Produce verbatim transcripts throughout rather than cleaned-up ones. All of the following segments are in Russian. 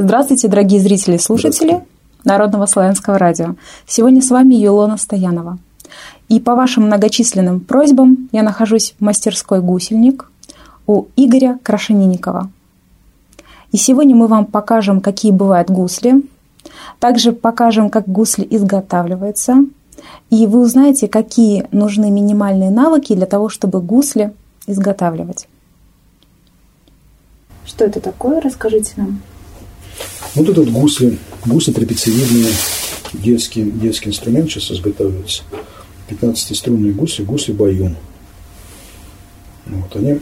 Здравствуйте, дорогие зрители и слушатели Народного славянского радио. Сегодня с вами Юлона Стоянова. И по вашим многочисленным просьбам я нахожусь в мастерской «Гусельник» у Игоря Крашенинникова. И сегодня мы вам покажем, какие бывают гусли. Также покажем, как гусли изготавливаются. И вы узнаете, какие нужны минимальные навыки для того, чтобы гусли изготавливать. Что это такое? Расскажите нам. Вот этот гусли, гусли трапециевидные, детский, детский инструмент сейчас изготавливается. пятнадцатиструнные гусли, гусли баюн. Вот они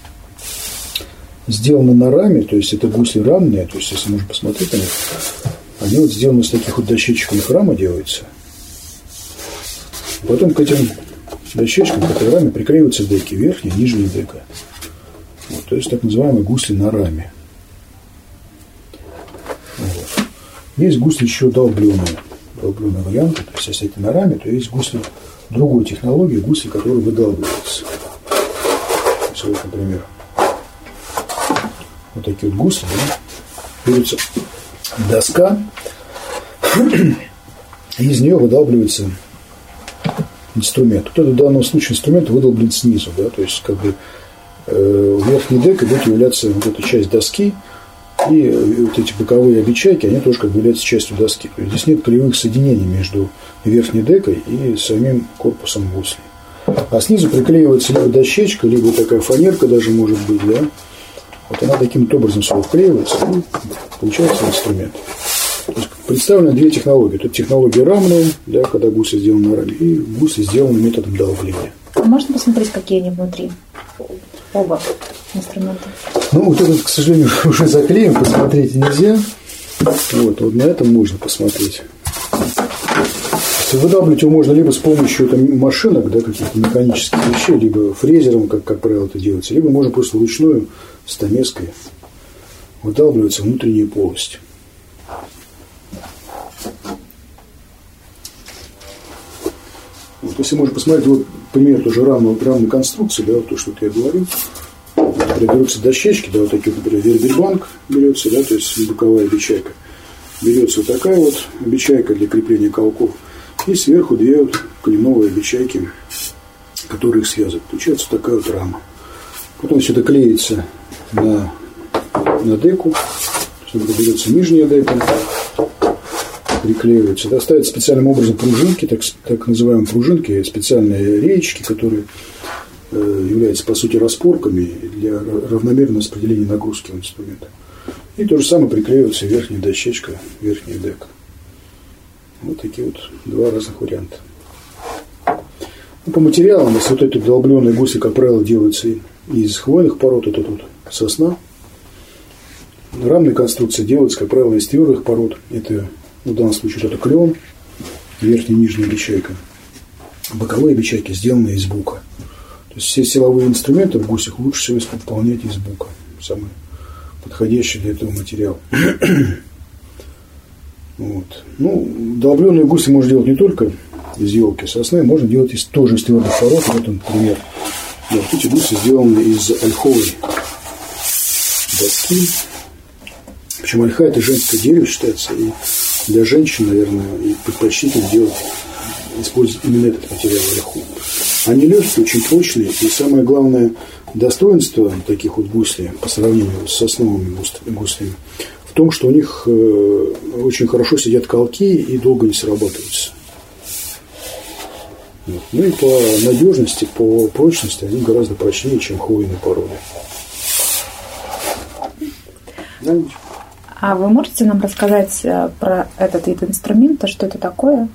сделаны на раме, то есть это гусли рамные, то есть если можно посмотреть на них, они вот сделаны из таких вот дощечек, у них рама делается. Потом к этим дощечкам, к этой раме приклеиваются деки, верхняя и нижняя дека. Вот, то есть так называемые гусли на раме. Вот. Есть гусли еще долбленые, долбленные варианты, то есть если это на раме, то есть гусли другой технологии, гусли, которые выдалбливаются. То есть, вот, например, вот такие вот гусли, да, берется доска, и из нее выдалбливается инструмент. Вот это в данном случае инструмент выдолблен снизу, да, то есть как бы э, верхней декой будет являться вот эта часть доски, и вот эти боковые обечайки, они тоже как бы являются частью доски. То есть здесь нет клеевых соединений между верхней декой и самим корпусом гусли. А снизу приклеивается либо дощечка, либо такая фанерка даже может быть, да. Вот она таким образом сюда вклеивается, и получается инструмент. То есть представлены две технологии. Тут технология рамная, да, когда гусли сделаны на раме, и гусли сделаны методом долбления. А можно посмотреть, какие они внутри? Оба инструмента. Ну, вот этот, к сожалению, уже заклеен, посмотреть нельзя. Вот, вот на этом можно посмотреть. Выдавливать его можно либо с помощью там, машинок, да, каких-то механических вещей, либо фрезером, как, как правило, это делается, либо можно просто вручную стамеской выдавливается внутренняя полость. Вот, если можно посмотреть, вот пример тоже рамной, рамной конструкции, да, вот то, что я говорил. Например, берутся дощечки, да, вот такие, например, вербельбанк берется, да, то есть боковая обечайка. Берется вот такая вот обечайка для крепления колков. И сверху две вот кленовые обечайки, которые их связывают. Получается вот такая вот рама. Потом все это клеится на, на деку. Берется нижняя дека, приклеивается. Да, ставят специальным образом пружинки, так, так называемые пружинки, специальные реечки, которые э, являются по сути распорками для равномерного распределения нагрузки в инструменте. И то же самое приклеивается верхняя дощечка, верхняя дека. Вот такие вот два разных варианта. Ну, по материалам, если вот эти долбленные гусли, как правило, делаются из хвойных пород, это тут сосна. Рамная конструкция делается, как правило, из твердых пород. Это в данном случае это клен, верхняя и нижняя обечайка. Боковые обечайки сделаны из бука. То есть все силовые инструменты в гуслях лучше всего исполнять из бука. Самый подходящий для этого материал. Вот. Ну, долбленные гусли можно делать не только из елки, сосны, можно делать из, тоже из твердых пород. Вот, например, да, вот эти гусли сделаны из ольховой доски. Причем ольха – это женское дерево, считается, и для женщин, наверное, и предпочтительно делать, использовать именно этот материал ольху. Они легкие, очень прочные, и самое главное достоинство таких вот гуслей по сравнению с сосновыми гуслями в том, что у них очень хорошо сидят колки и долго не срабатываются. Вот. Ну и по надежности, по прочности они гораздо прочнее, чем хвойные породы. Да, а вы можете нам рассказать про этот вид инструмента, что это такое?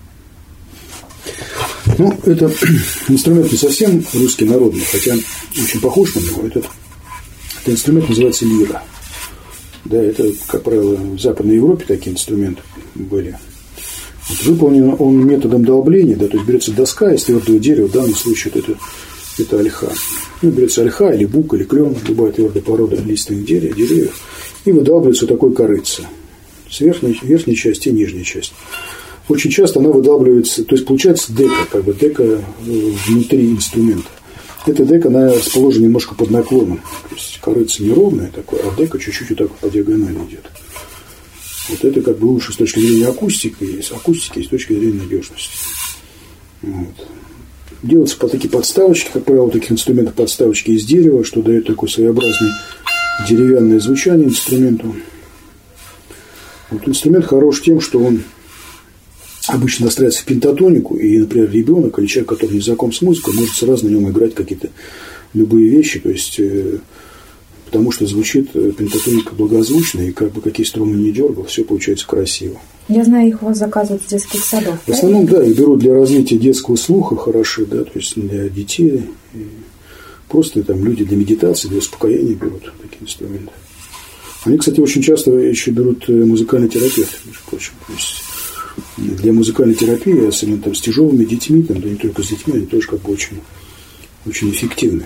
Ну, это инструмент не совсем русский народный, хотя очень похож на него. Этот, этот инструмент называется лира. Да, это, как правило, в Западной Европе такие инструменты были. Вот, выполнен он методом долбления, да, то есть берется доска из твердого дерева, в данном случае это, это ольха. Ну, берется ольха или бук, или клен, любая твердая порода лиственных деревьев, деревьев, и выдалбливается вот такой корыце. С верхней, верхней части и нижней части. Очень часто она выдалбливается, то есть получается дека, как бы дека внутри инструмента. Эта дека, она расположена немножко под наклоном. То есть корыца неровная такое, а дека чуть-чуть вот так по диагонали идет. Вот это как бы лучше с точки зрения акустики, акустики и с точки зрения надежности. Вот. Делаются по такие подставочки, как правило, у таких инструментов подставочки из дерева, что дает такой своеобразный деревянное звучание инструменту. Вот инструмент хорош тем, что он обычно настраивается в пентатонику, и, например, ребенок или человек, который не знаком с музыкой, может сразу на нем играть какие-то любые вещи, то есть, э, потому что звучит пентатоника благозвучно, и как бы какие струны не дергал, все получается красиво. Я знаю, их у вас заказывают с детских садов. В основном, да, их берут для развития детского слуха хороши, да, то есть для детей, и просто там люди для медитации, для успокоения берут такие инструменты. Они, кстати, очень часто еще берут музыкальный терапевт, между прочим, то есть для музыкальной терапии, особенно там с тяжелыми детьми, там, да не только с детьми, они тоже как бы очень, очень эффективны.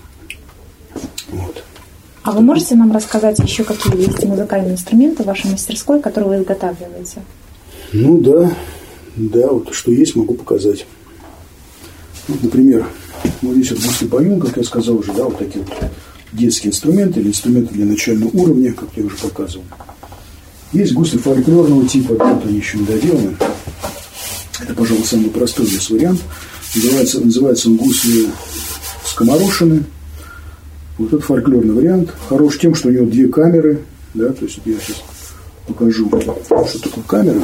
Вот. А вы можете нам рассказать еще, какие есть музыкальные инструменты в вашей мастерской, которые вы изготавливаете? Ну да, да, вот что есть, могу показать. Вот, например, вот здесь вот гусли баюн, как я сказал уже, да, вот такие вот детские инструменты или инструменты для начального уровня, как я уже показывал. Есть гусли фольклорного типа, тут они еще не доделаны. Это, пожалуй, самый простой здесь вариант. Называется, называется он гусли скоморошины. Вот этот фольклорный вариант. Хорош тем, что у него две камеры. Да, то есть я сейчас покажу, что такое камера.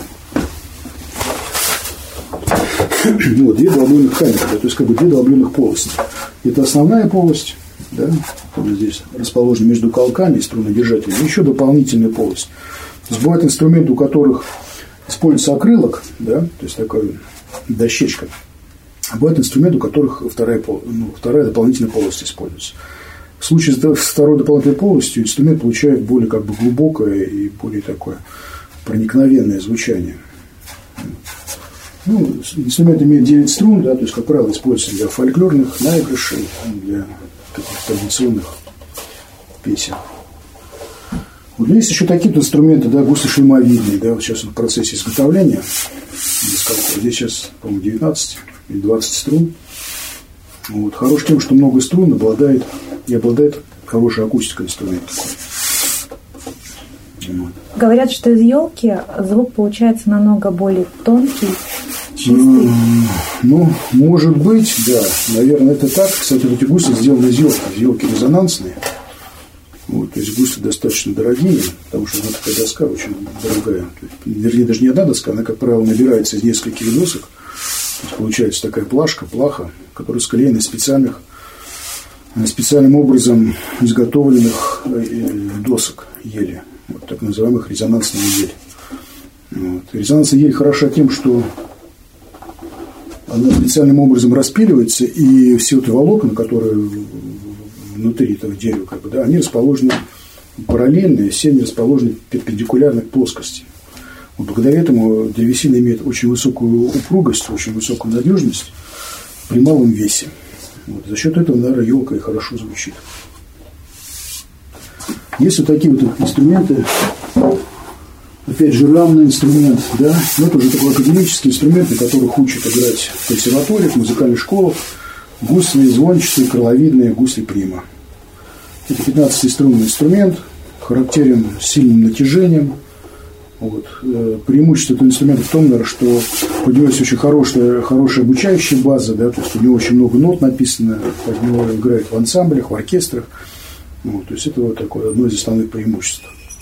Вот, две долбленных камеры, да, то есть как бы две долбленных полости. Это основная полость, да, которая здесь расположена между колками и струнодержателями. И еще дополнительная полость. То есть бывают инструменты, у которых используется акрилок, да, то есть такая дощечка. А бывают инструменты, у которых вторая, ну, вторая дополнительная полость используется. В случае с второй дополнительной полостью инструмент получает более как бы глубокое и более такое проникновенное звучание. Ну, инструмент имеет девять струн, да, то есть, как правило, используется для фольклорных наигрышей, для каких-то традиционных песен. Вот есть еще такие инструменты, да, гусли шлемовидные, да, вот сейчас он в процессе изготовления. Здесь сейчас, по-моему, девятнадцать или двадцать струн. Вот. Хорош тем, что много струн обладает и обладает хорошей акустикой инструмента. Вот. Говорят, что из елки звук получается намного более тонкий, чистый. Ну, может быть, да. Наверное, это так. Кстати, эти гусли сделаны из елки. Из елки резонансные. Вот, то есть гусли достаточно дорогие, потому что она такая доска очень дорогая. Вернее, даже не одна доска, она, как правило, набирается из нескольких досок. То есть получается такая плашка, плаха, которая склеена из специальных, специальным образом изготовленных досок ели. Вот, так называемых резонансных ель. Вот. Резонансная ель хороша тем, что она специальным образом распиливается, и все эти волокна, которые внутри этого дерева, как бы, да, они расположены параллельно, все они расположены перпендикулярно к плоскости. Вот благодаря этому древесина имеет очень высокую упругость, очень высокую надежность при малом весе. Вот. За счет этого, наверное, елка и хорошо звучит. Есть вот такие вот инструменты, опять же, рамный инструмент, да, но это уже такой академический инструмент, на которых учат играть в консерваториях, в музыкальных школах, гусли звончатые, крыловидные, гусли прима. Это пятнадцатиструнный инструмент, характерен сильным натяжением. Вот. Преимущество этого инструмента в том, наверное, что под него есть очень хорошая, хорошая обучающая база, да, то есть у него очень много нот написано, под него играют в ансамблях, в оркестрах. Вот, то есть это вот такое одно из основных преимуществ.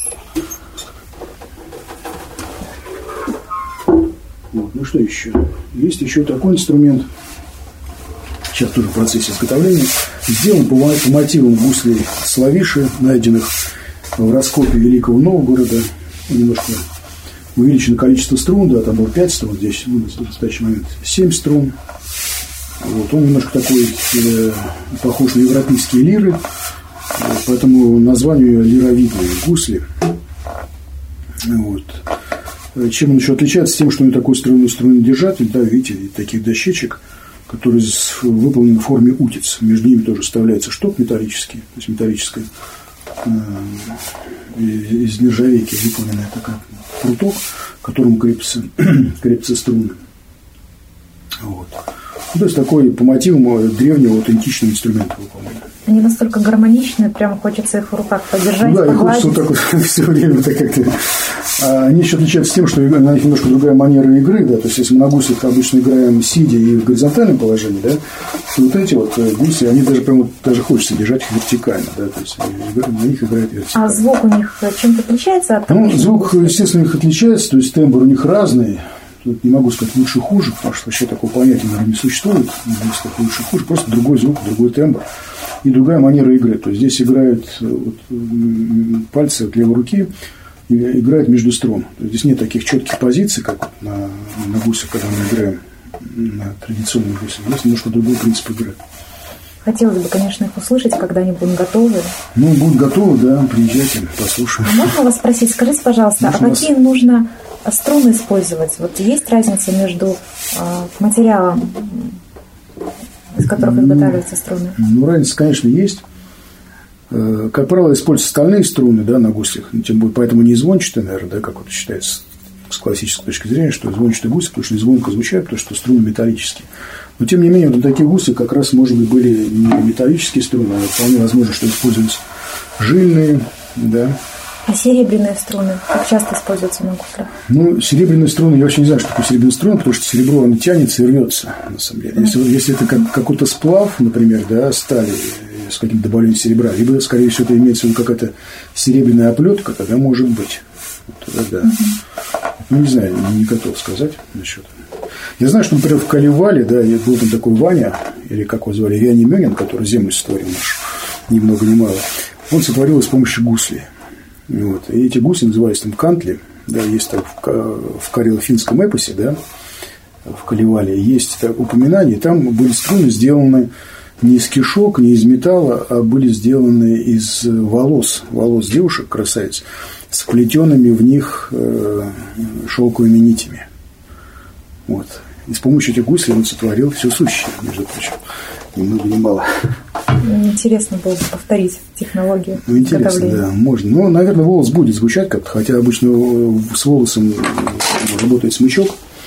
Вот, ну что еще? Есть еще такой инструмент, сейчас тоже в процессе изготовления, сделан по, по мотивам гуслей славиши, найденных в раскопе Великого Новгорода. Немножко увеличено количество струн, да, там было пять струн, здесь ну, в настоящий момент семь струн. Вот, он немножко такой э, похож на европейские лиры, поэтому названию лировидные гусли. Вот. Чем он еще отличается? Тем, что он такой струнный струнодержатель, да, видите, таких дощечек, которые выполнены в форме утиц. Между ними тоже вставляется шток металлический, то есть металлическая э, из нержавейки выполненная такая пруток, к которому крепятся, крепятся струны. Вот. Ну, то есть такой по мотивам древнего аутентичного инструмента выполнен. Они настолько гармоничные, прямо хочется их в руках подержать, ну, да, погладить. Да, и хочется вот так вот все время так как-то. А они еще отличаются тем, что на них немножко другая манера игры, да, то есть если мы на гусях обычно играем сидя и в горизонтальном положении, да, то вот эти вот гуси, они даже прям вот, даже хочется держать их вертикально, да, то есть на них играет вертикально. А звук у них чем-то отличается от того? Ну, звук, естественно, у них отличается, то есть тембр у них разный. Тут не могу сказать лучше хуже, потому что вообще такого понятия, наверное, не существует. Не могу сказать лучше хуже, просто другой звук, другой тембр и другая манера игры. То есть здесь играют вот, пальцы от левой руки, играют между струн. То есть здесь нет таких четких позиций, как на, на гусях, когда мы играем на традиционных гусях. Здесь немножко другой принцип игры. Хотелось бы, конечно, их услышать, когда они будут готовы. Ну, будут готовы, да, приезжайте, послушаем. А можно вас спросить, скажите, пожалуйста, можно а вас... какие нужно струны использовать? Вот есть разница между э, материалом, из которых ну, изготавливаются струны? Ну, разница, конечно, есть. Э, как правило, используются стальные струны, да, на гусях, тем более, поэтому не звончатые, наверное, да, как вот считается с классической точки зрения, что звончатые гуси, потому что звонко звучат, потому что струны металлические. Но, тем не менее, вот на таких гусях как раз, может быть, были не металлические струны, а вполне возможно, что использовались жильные, да. А серебряные струны как часто используются на гуслях? Ну, серебряные струны, я вообще не знаю, что такое серебряные струны, потому что серебро, оно тянется и рвется, на самом деле. Если, если это как, какой-то сплав, например, да, стали с каким-то добавлением серебра, либо, скорее всего, это имеется в виду какая-то серебряная оплетка, тогда может быть. Вот тогда, да. Ну, не знаю, не готов сказать насчет. Я знаю, что, например, в Калевале, да, был там такой Ваня, или как его звали, Вяни Мёнин, который землю сотворил нашу, ни много ни мало. Он сотворил с помощью гуслей. Вот. И эти гусли назывались там кантли. Да, есть там в, в карело-финском эпосе, да, в Калевале, есть так, упоминание, там были струны сделаны не из кишок, не из металла, а были сделаны из волос, волос девушек, красавиц, с вплетенными в них э, шелковыми нитями. Вот. И с помощью этих гуслей он сотворил все сущее, между прочим. Ни много ни мало. Интересно было бы повторить технологию. Ну, интересно, да, можно. Но, наверное, волос будет звучать как-то, хотя обычно с волосом работает смычок.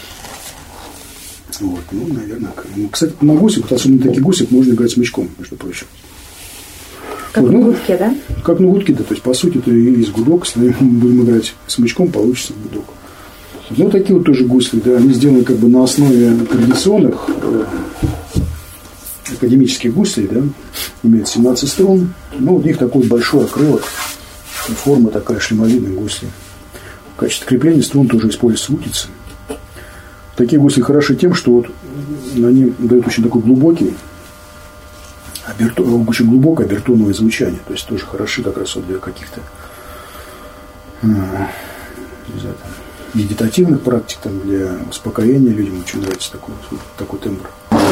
Вот, ну, наверное. Ну, кстати, на гусях, особенно на таких гусях, можно играть смычком, между прочим. Как вот, на ну, гудке, да? Как на гудке, да. То есть, по сути, это и есть гудок. Если мы будем играть смычком, получится гудок. Ну, такие вот тоже гусли, да, они сделаны как бы на основе традиционных э, академических гуслей, да, имеют семнадцать струн. Ну, у них такой большой окрылок, форма такая шлемовидная гусли. В качестве крепления струн тоже используются лутицы. Такие гусли хороши тем, что вот они дают очень такой глубокий, обертон, очень глубокое обертоновое звучание. То есть тоже хороши как раз вот для каких-то не знаю, там, медитативных практик, там, для успокоения людям очень нравится такой, такой тембр.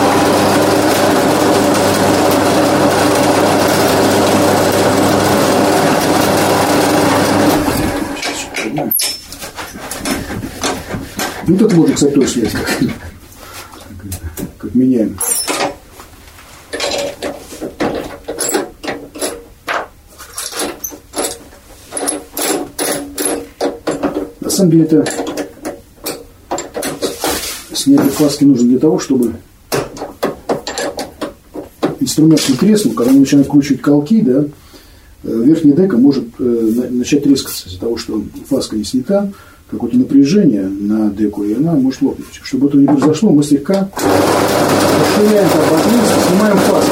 Ну, тут можно, кстати, тоже снять, как, как меняем. На самом деле, это снятие фаски нужно для того, чтобы инструмент не треснул. Когда мы начинаем вкручивать колки, да, верхняя дека может начать трескаться из-за того, что фаска не снята, какое-то напряжение на деку, и она может лопнуть. Чтобы этого не произошло, мы слегка расширяем отрезок, снимаем фаску.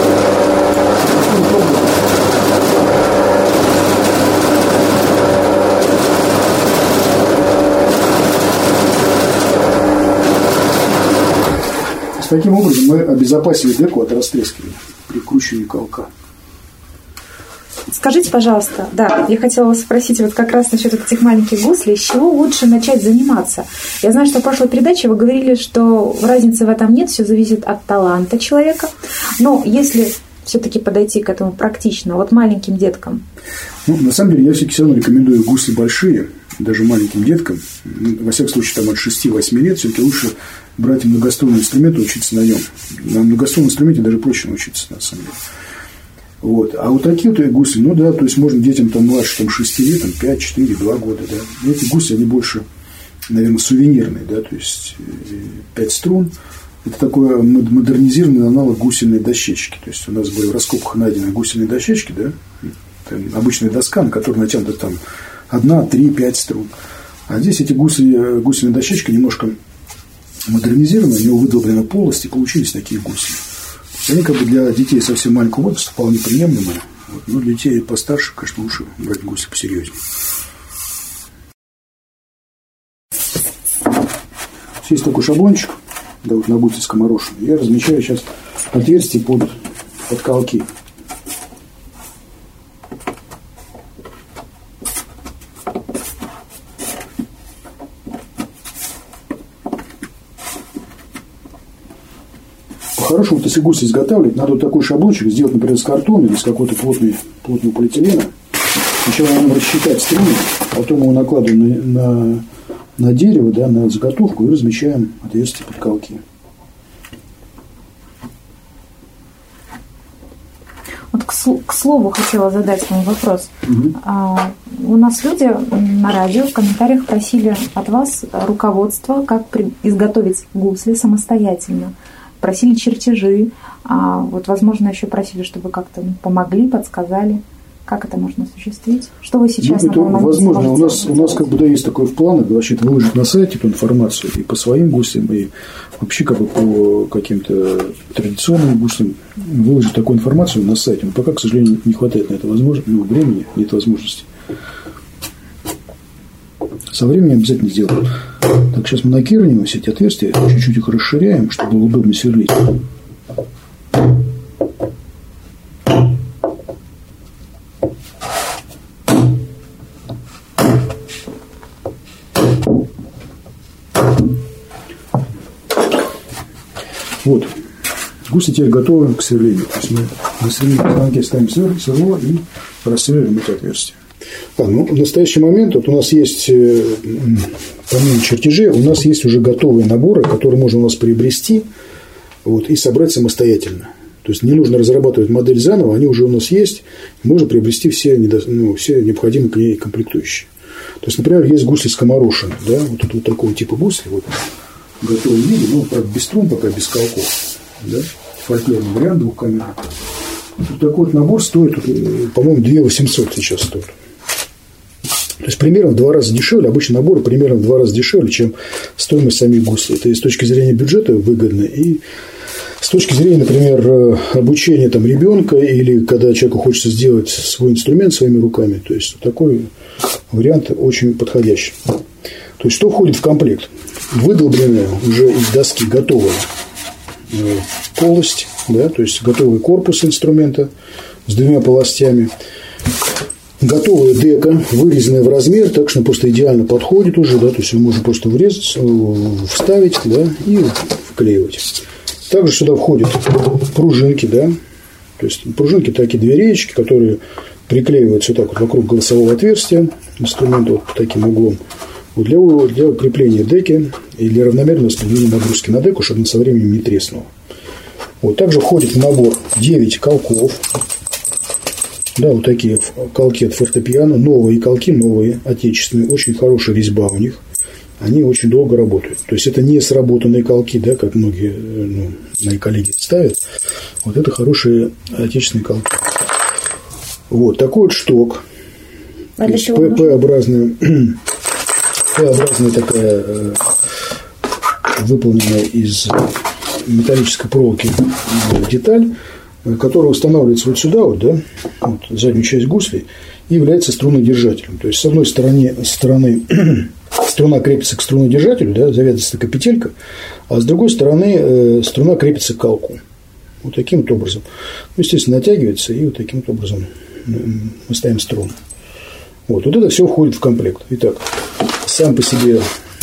Таким образом мы обезопасили деку от растрескивания при кручивании колка. Скажите, пожалуйста, да, я хотела вас спросить вот как раз насчет этих маленьких гуслей, с чего лучше начать заниматься? Я знаю, что в прошлой передаче вы говорили, что разницы в этом нет, все зависит от таланта человека, но если все-таки подойти к этому практично, вот маленьким деткам? Ну, на самом деле, я все-таки все равно рекомендую гусли большие, даже маленьким деткам, во всяком случае, там от шести-восьми лет, все-таки лучше брать многострунный инструмент и учиться на нем. На многострунном инструменте даже проще научиться, на самом деле. Вот. А вот такие вот гусли, ну да, то есть можно детям там младше там, шести лет, там, пять, четыре, два года, да. Эти гусли, они больше, наверное, сувенирные, да, то есть пять струн, Это такой модернизированный аналог гусиной дощечки. То есть у нас были в раскопках найдены гусиные дощечки, да? Там обычная доска, на которой натянута там одна, три, пять струн. А здесь эти гуси, гусиные дощечки немножко модернизированы, у него выдолблена полость, и получились такие гуси. Они как бы для детей совсем маленького возраста вполне приемлемые. Вот. Но для детей постарше, конечно, лучше брать гуси посерьезнее. Есть такой шаблончик, да, вот на гусе скоморошенный. Я размечаю сейчас отверстие под, под колки. По-хорошему, вот если гусь изготавливать, надо вот такой шаблончик сделать, например, из картона или из какой-то плотной, плотного полиэтилена. Сначала нам рассчитать струны, потом его накладываем на, на, на дерево, да, на заготовку и размещаем отверстие под колки. Вот к, к слову хотела задать вам вопрос. Угу. А, у нас люди на радио в комментариях просили от вас руководство, как при, изготовить гусли самостоятельно. Просили чертежи, а вот, возможно, еще просили, чтобы как-то ну, помогли, подсказали, как это можно осуществить. Что вы сейчас ну, это, на возможно, у нас, у нас как бы да, есть такое в планах, вообще это выложить на сайте эту информацию и по своим гуслям, и вообще как бы по каким-то традиционным гуслям выложить такую информацию на сайте. Но пока, к сожалению, не хватает на это возможности, ну, времени, нет возможности. Со временем обязательно сделаем. Так, сейчас мы накирнем все эти отверстия, чуть-чуть их расширяем, чтобы было удобно сверлить. Вот. Гусли теперь готовы к сверлению. То есть мы на сверлильном станке ставим сверло и рассверлим эти отверстия. А, ну, в настоящий момент вот у нас есть, помимо чертежей, у нас есть уже готовые наборы, которые можно у нас приобрести вот, и собрать самостоятельно. То есть не нужно разрабатывать модель заново, они уже у нас есть, можно приобрести все, ну, все необходимые к ней комплектующие. То есть, например, есть гусли скоморошенные, да, вот это вот такого типа гусли, вот, в готовом виде, ну, правда, без струн, пока без колков, да, фольклорный вариант двухкамерный. Вот такой вот набор стоит, по-моему, две тысячи восемьсот сейчас стоит. То есть примерно в два раза дешевле, обычно наборы примерно в два раза дешевле, чем стоимость самих гуслей. Это и с точки зрения бюджета выгодно, и с точки зрения, например, обучения там, ребенка, или когда человеку хочется сделать свой инструмент своими руками. То есть такой вариант очень подходящий. То есть что входит в комплект? Выдолбленная уже из доски готовая полость, да, то есть готовый корпус инструмента с двумя полостями. Готовая дека, вырезанная в размер, так что она просто идеально подходит уже, да, то есть ее можно просто врезать, вставить, да, и вклеивать. Также сюда входят пружинки, да, то есть пружинки такие две реечки, которые приклеиваются вот так вот вокруг голосового отверстия инструмента вот таким углом вот для, для укрепления деки и для равномерного распределения нагрузки на деку, чтобы она со временем не треснула. Вот, также входит в набор девять колков. Да, вот такие колки от фортепиано, новые колки, новые, отечественные, очень хорошая резьба у них, они очень долго работают. То есть это не сработанные колки, да, как многие ну, мои коллеги ставят. Вот это хорошие отечественные колки. Вот такой вот шток, П-образная, П-образная такая, выполненная из металлической проволоки деталь, которая устанавливается вот сюда, вот, да, вот, заднюю часть гусли, и является струнодержателем. То есть, с одной стороны, стороны струна крепится к струнодержателю, да, завязывается такая петелька, а с другой стороны э, струна крепится к колку. Вот таким вот образом. Ну, естественно, натягивается, и вот таким вот образом мы ставим струну. Вот, вот это все входит в комплект. Итак, сам по себе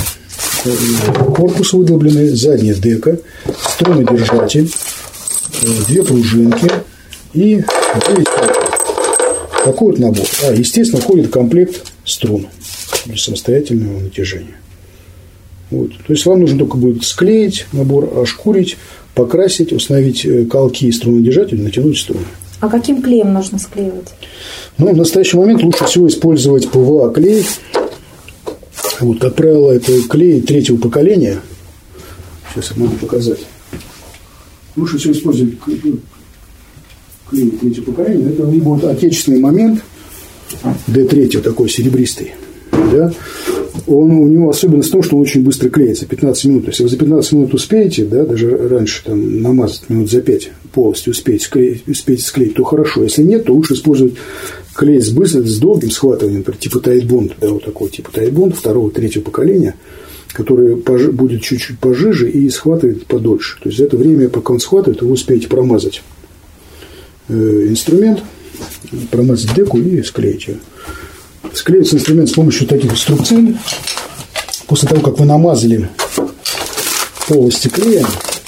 корпус выдолбленный, задняя дека, струнодержатель, две пружинки и девять колков. Такой вот набор. А, естественно, входит в комплект струн для самостоятельного натяжения. Вот. То есть вам нужно только будет склеить набор, ошкурить, покрасить, установить колки и струнодержатель, натянуть струны. А каким клеем нужно склеивать? Ну, в настоящий момент лучше всего использовать ПВА клей. Вот, как правило, это клей третьего поколения. Сейчас я могу показать. лучше всего использовать клей третьего поколения. Это либо вот отечественный момент ди три, такой серебристый. Да? Он, у него особенность в том, что он очень быстро клеится, пятнадцать минут. Если вы за пятнадцать минут успеете, да, даже раньше там, намазать минут за пять, полностью успеть склеить, успеть склеить, то хорошо. Если нет, то лучше использовать клей с быстрым, с долгим схватыванием, например, типа Тайт-Бонд, да, вот такого типа Тайт-Бонд, второго, третьего поколения, который пож... будет чуть-чуть пожиже и схватывает подольше. То есть за это время, пока он схватывает, вы успеете промазать э, инструмент, промазать деку и склеить ее. Склеится инструмент с помощью таких струбцин. После того, как вы намазали полости клеем,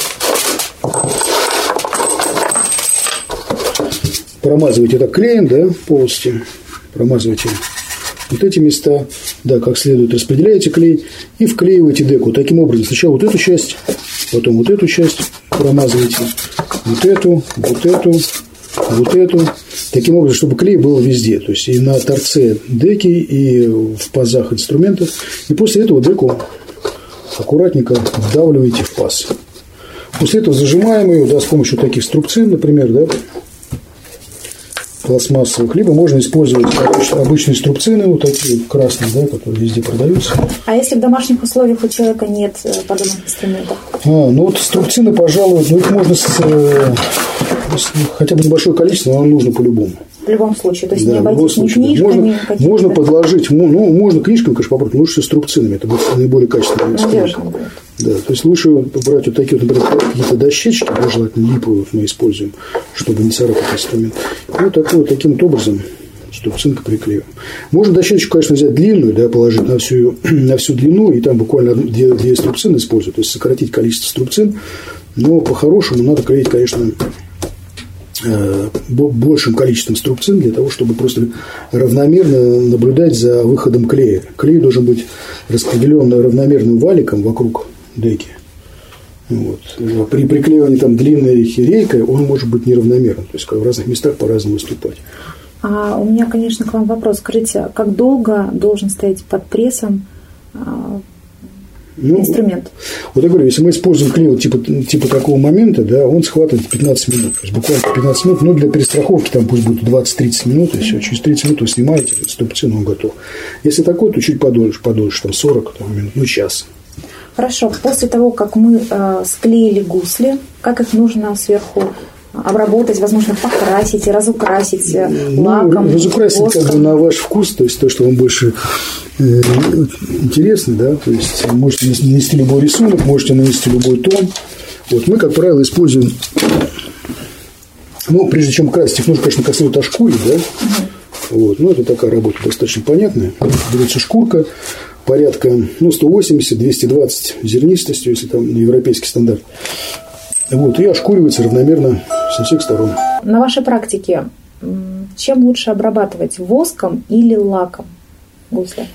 промазываете так клеем, да, полости, промазываете вот эти места, да, как следует распределяете клей и вклеиваете деку. Таким образом, сначала вот эту часть, потом вот эту часть промазываете, вот эту, вот эту, вот эту. Таким образом, чтобы клей был везде, то есть и на торце деки, и в пазах инструментов. И после этого деку аккуратненько вдавливаете в паз. После этого зажимаем ее, да, с помощью таких струбцин, например, да, пластмассовых, либо можно использовать обычные струбцины, вот такие красные, да, которые везде продаются. А если в домашних условиях у человека нет подобных инструментов? А, ну вот струбцины, пожалуй, ну их можно с, с, хотя бы небольшое количество, но нужно по-любому. В любом случае, то есть да, не обойтись ни книжками, можно, можно подложить, ну, можно книжками, конечно, попробовать, но лучше струбцинами, это будет наиболее качественно использовать. Да, то есть лучше брать вот такие вот, например, какие-то дощечки, желательно липовые вот мы используем, чтобы не царапать инструмент. И вот такой, вот таким вот образом струбцинка приклеиваем. Можно дощечку, конечно, взять длинную, да, положить на всю, на всю длину, и там буквально две, две струбцины использовать, то есть сократить количество струбцин, но по-хорошему надо клеить, конечно, большим количеством струбцин для того, чтобы просто равномерно наблюдать за выходом клея. Клей должен быть распределен равномерным валиком вокруг деки. Вот. При приклеивании там длинной рейкой он может быть неравномерным, то есть в разных местах по-разному выступать. А у меня, конечно, к вам вопрос. Скажите, как долго должен стоять под прессом Ну, инструмент? Вот я говорю, если мы используем клей вот типа, типа такого момента, да, он схватывает пятнадцать минут. То есть буквально пятнадцать минут, но для перестраховки там пусть будет двадцать-тридцать минут, и все. Через тридцать минут вы снимаете струбцину, он готов. Если такой, то чуть подольше, подольше там сорок там, минут, ну час. Хорошо. После того, как мы э, склеили гусли, как их нужно сверху обработать, возможно, покрасить и разукрасить ну, лаком, разукрасить воском. Как бы на ваш вкус, то есть то, что вам больше э, интересно, да, то есть можете нанести любой рисунок, можете нанести любой тон. Вот мы, как правило, используем, ну, прежде чем красить, их нужно, конечно, как следует ошкурить, да, угу. Вот, ну, это такая работа достаточно понятная. Берется шкурка порядка, ну, сто восемьдесят - двести двадцать зернистостью, если там европейский стандарт. Вот, и ошкуривается равномерно со всех сторон. На вашей практике чем лучше обрабатывать, воском или лаком гусли?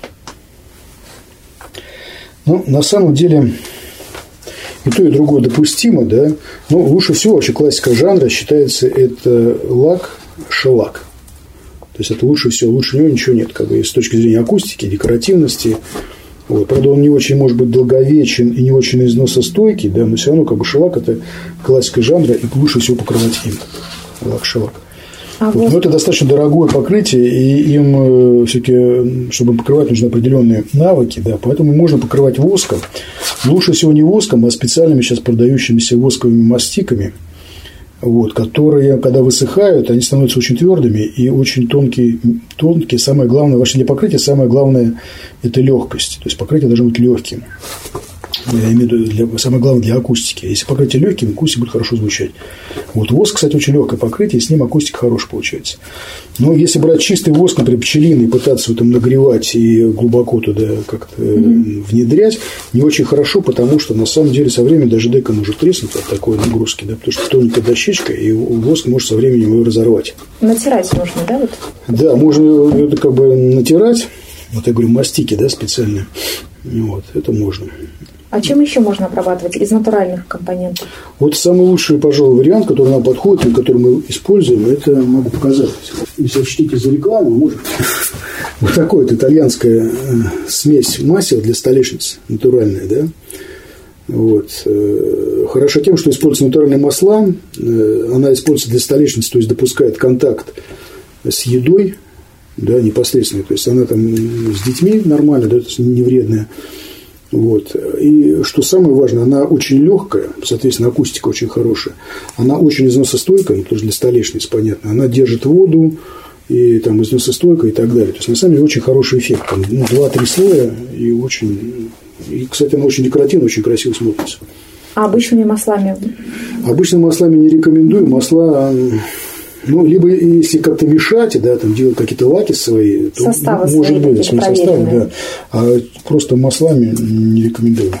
Ну, на самом деле, и то, и другое допустимо, да. Но лучше всего, вообще классика жанра считается, это лак, шелак. То есть это лучше всего, лучше него ничего нет, как бы, с точки зрения акустики, декоративности. Вот. Правда, он не очень, может быть, долговечен и не очень износостойкий, да, но все равно как бы шелак – это классика жанра, и лучше всего покрывать им. Лак-шелак. А вот. Вот. Но это достаточно дорогое покрытие, и им все-таки, чтобы покрывать, нужны определенные навыки, да, поэтому можно покрывать воском. Лучше всего не воском, а специальными сейчас продающимися восковыми мастиками, вот, которые, когда высыхают, они становятся очень твердыми и очень тонкие. тонкие. Самое главное, вообще для покрытия самое главное – это легкость. То есть покрытие должно быть легким. Я имею в виду, для, самое главное для акустики. Если покрытие легким, акустика будет хорошо звучать. Вот воск, кстати, очень легкое покрытие, с ним акустика хорошая получается. Но если брать чистый воск, например, пчелиный, пытаться его там нагревать и глубоко туда как-то mm-hmm. внедрять, не очень хорошо, потому что на самом деле со временем даже дека может треснуть от такой нагрузки, да, потому что тоненькая дощечка, и воск может со временем его разорвать. Натирать нужно, да? Вот? Да, можно это как бы натирать. Вот я говорю, мастики, да, специальные. Вот, это можно. А чем еще можно обрабатывать из натуральных компонентов? Вот самый лучший, пожалуй, вариант, который нам подходит и который мы используем, это могу показать. Если чтите за рекламу, может. Вот такая вот итальянская смесь масел для столешниц, натуральная, да. Вот. Хороша тем, что используются натуральные масла. Она используется для столешницы, то есть допускает контакт с едой, да, непосредственно. То есть она там с детьми нормально, да, то есть не вредная. Вот. И что самое важное, она очень легкая, соответственно, акустика очень хорошая. Она очень износостойкая, тоже для столешниц, понятно. Она держит воду, и там износостойкая и так далее. То есть, на самом деле, очень хороший эффект. Там, ну, два-три слоя, и очень... И, кстати, она очень декоративно, очень красиво смотрится. А обычными маслами? Обычными маслами не рекомендую. Масла... Ну, либо если как-то мешать, да, там делать какие-то лаки свои, то составы может свои, быть, свои составы, да. А просто маслами не рекомендую.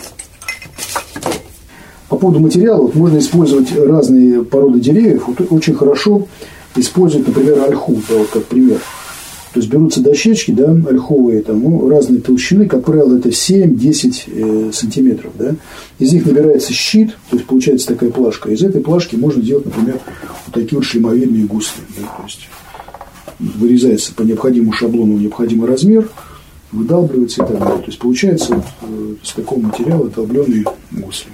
По поводу материалов, можно использовать разные породы деревьев. Вот очень хорошо использовать, например, ольху, да, вот как пример. То есть берутся дощечки, да, ольховые, там, ну, разные толщины, как правило, это семь-десять э, сантиметров, да. Из них набирается щит, то есть получается такая плашка. Из этой плашки можно делать, например, вот такие вот шлемовидные гусли. Да, то есть вырезается по необходимому шаблону необходимый размер, выдалбливается и так далее. То есть получается вот, э, из такого материала долбленные гусли.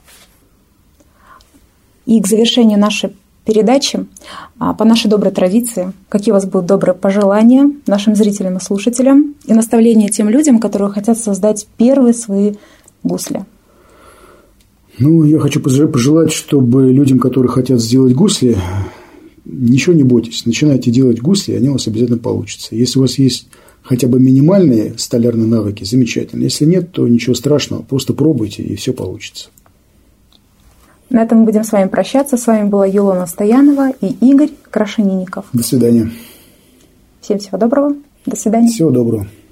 И к завершению нашей передачи, по нашей доброй традиции, какие у вас будут добрые пожелания нашим зрителям и слушателям и наставления тем людям, которые хотят создать первые свои гусли? Ну, я хочу пожелать, чтобы людям, которые хотят сделать гусли, ничего не бойтесь. Начинайте делать гусли, и они у вас обязательно получатся. Если у вас есть хотя бы минимальные столярные навыки, замечательно. Если нет, то ничего страшного, просто пробуйте, и все получится. На этом мы будем с вами прощаться. С вами была Юлона Стоянова и Игорь Крашенинников. До свидания. Всем всего доброго. До свидания. Всего доброго.